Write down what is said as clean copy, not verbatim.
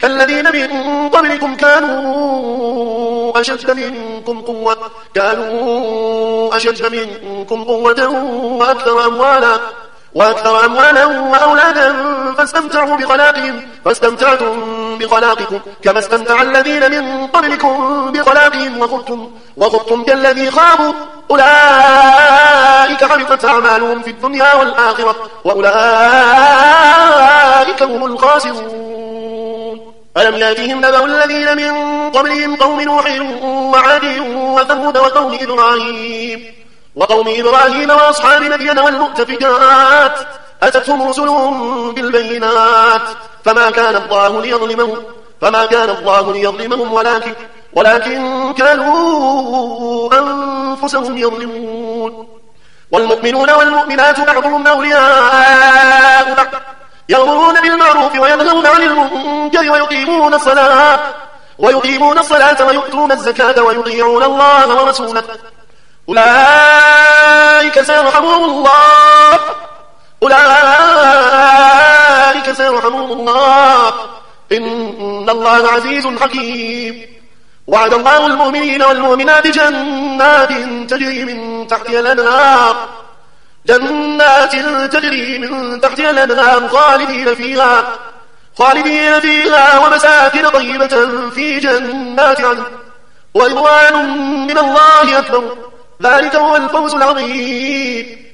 كالذين من قبلكم كانوا أشد منكم قوة وأكثر أموالا وأولادا فاستمتعتم بخلاقكم كما استمتع الذين من قبلكم بخلاقهم وخضتم كالذي خابوا أولئك حبطت أعمالهم في الدنيا والآخرة وأولئك هم الخاسرون. ألم يأتهم نبأ الذين من قبلهم قوم نوح وعاد وثمود وقوم إبراهيم وأصحاب مدين والمؤتفكات أتتهم رسلهم بالبينات فما كان الله ليظلمهم ولكن كانوا أنفسهم يظلمون. والمؤمنون والمؤمنات بعضهم أولياء بعض يأمرون بالمعروف وينهون عن المنكر ويقيمون الصلاة ويؤتون الزكاة ويطيعون الله ورسوله أولئك سيرحمهم الله إن الله عزيز حكيم. وعد الله المؤمنين والمؤمنات جنات تجري من تحتها الأنهار خالدين فيها ومساكن طيبة في جنات عدن ورضوان من الله أكبر ذلك هو الفوز العظيم.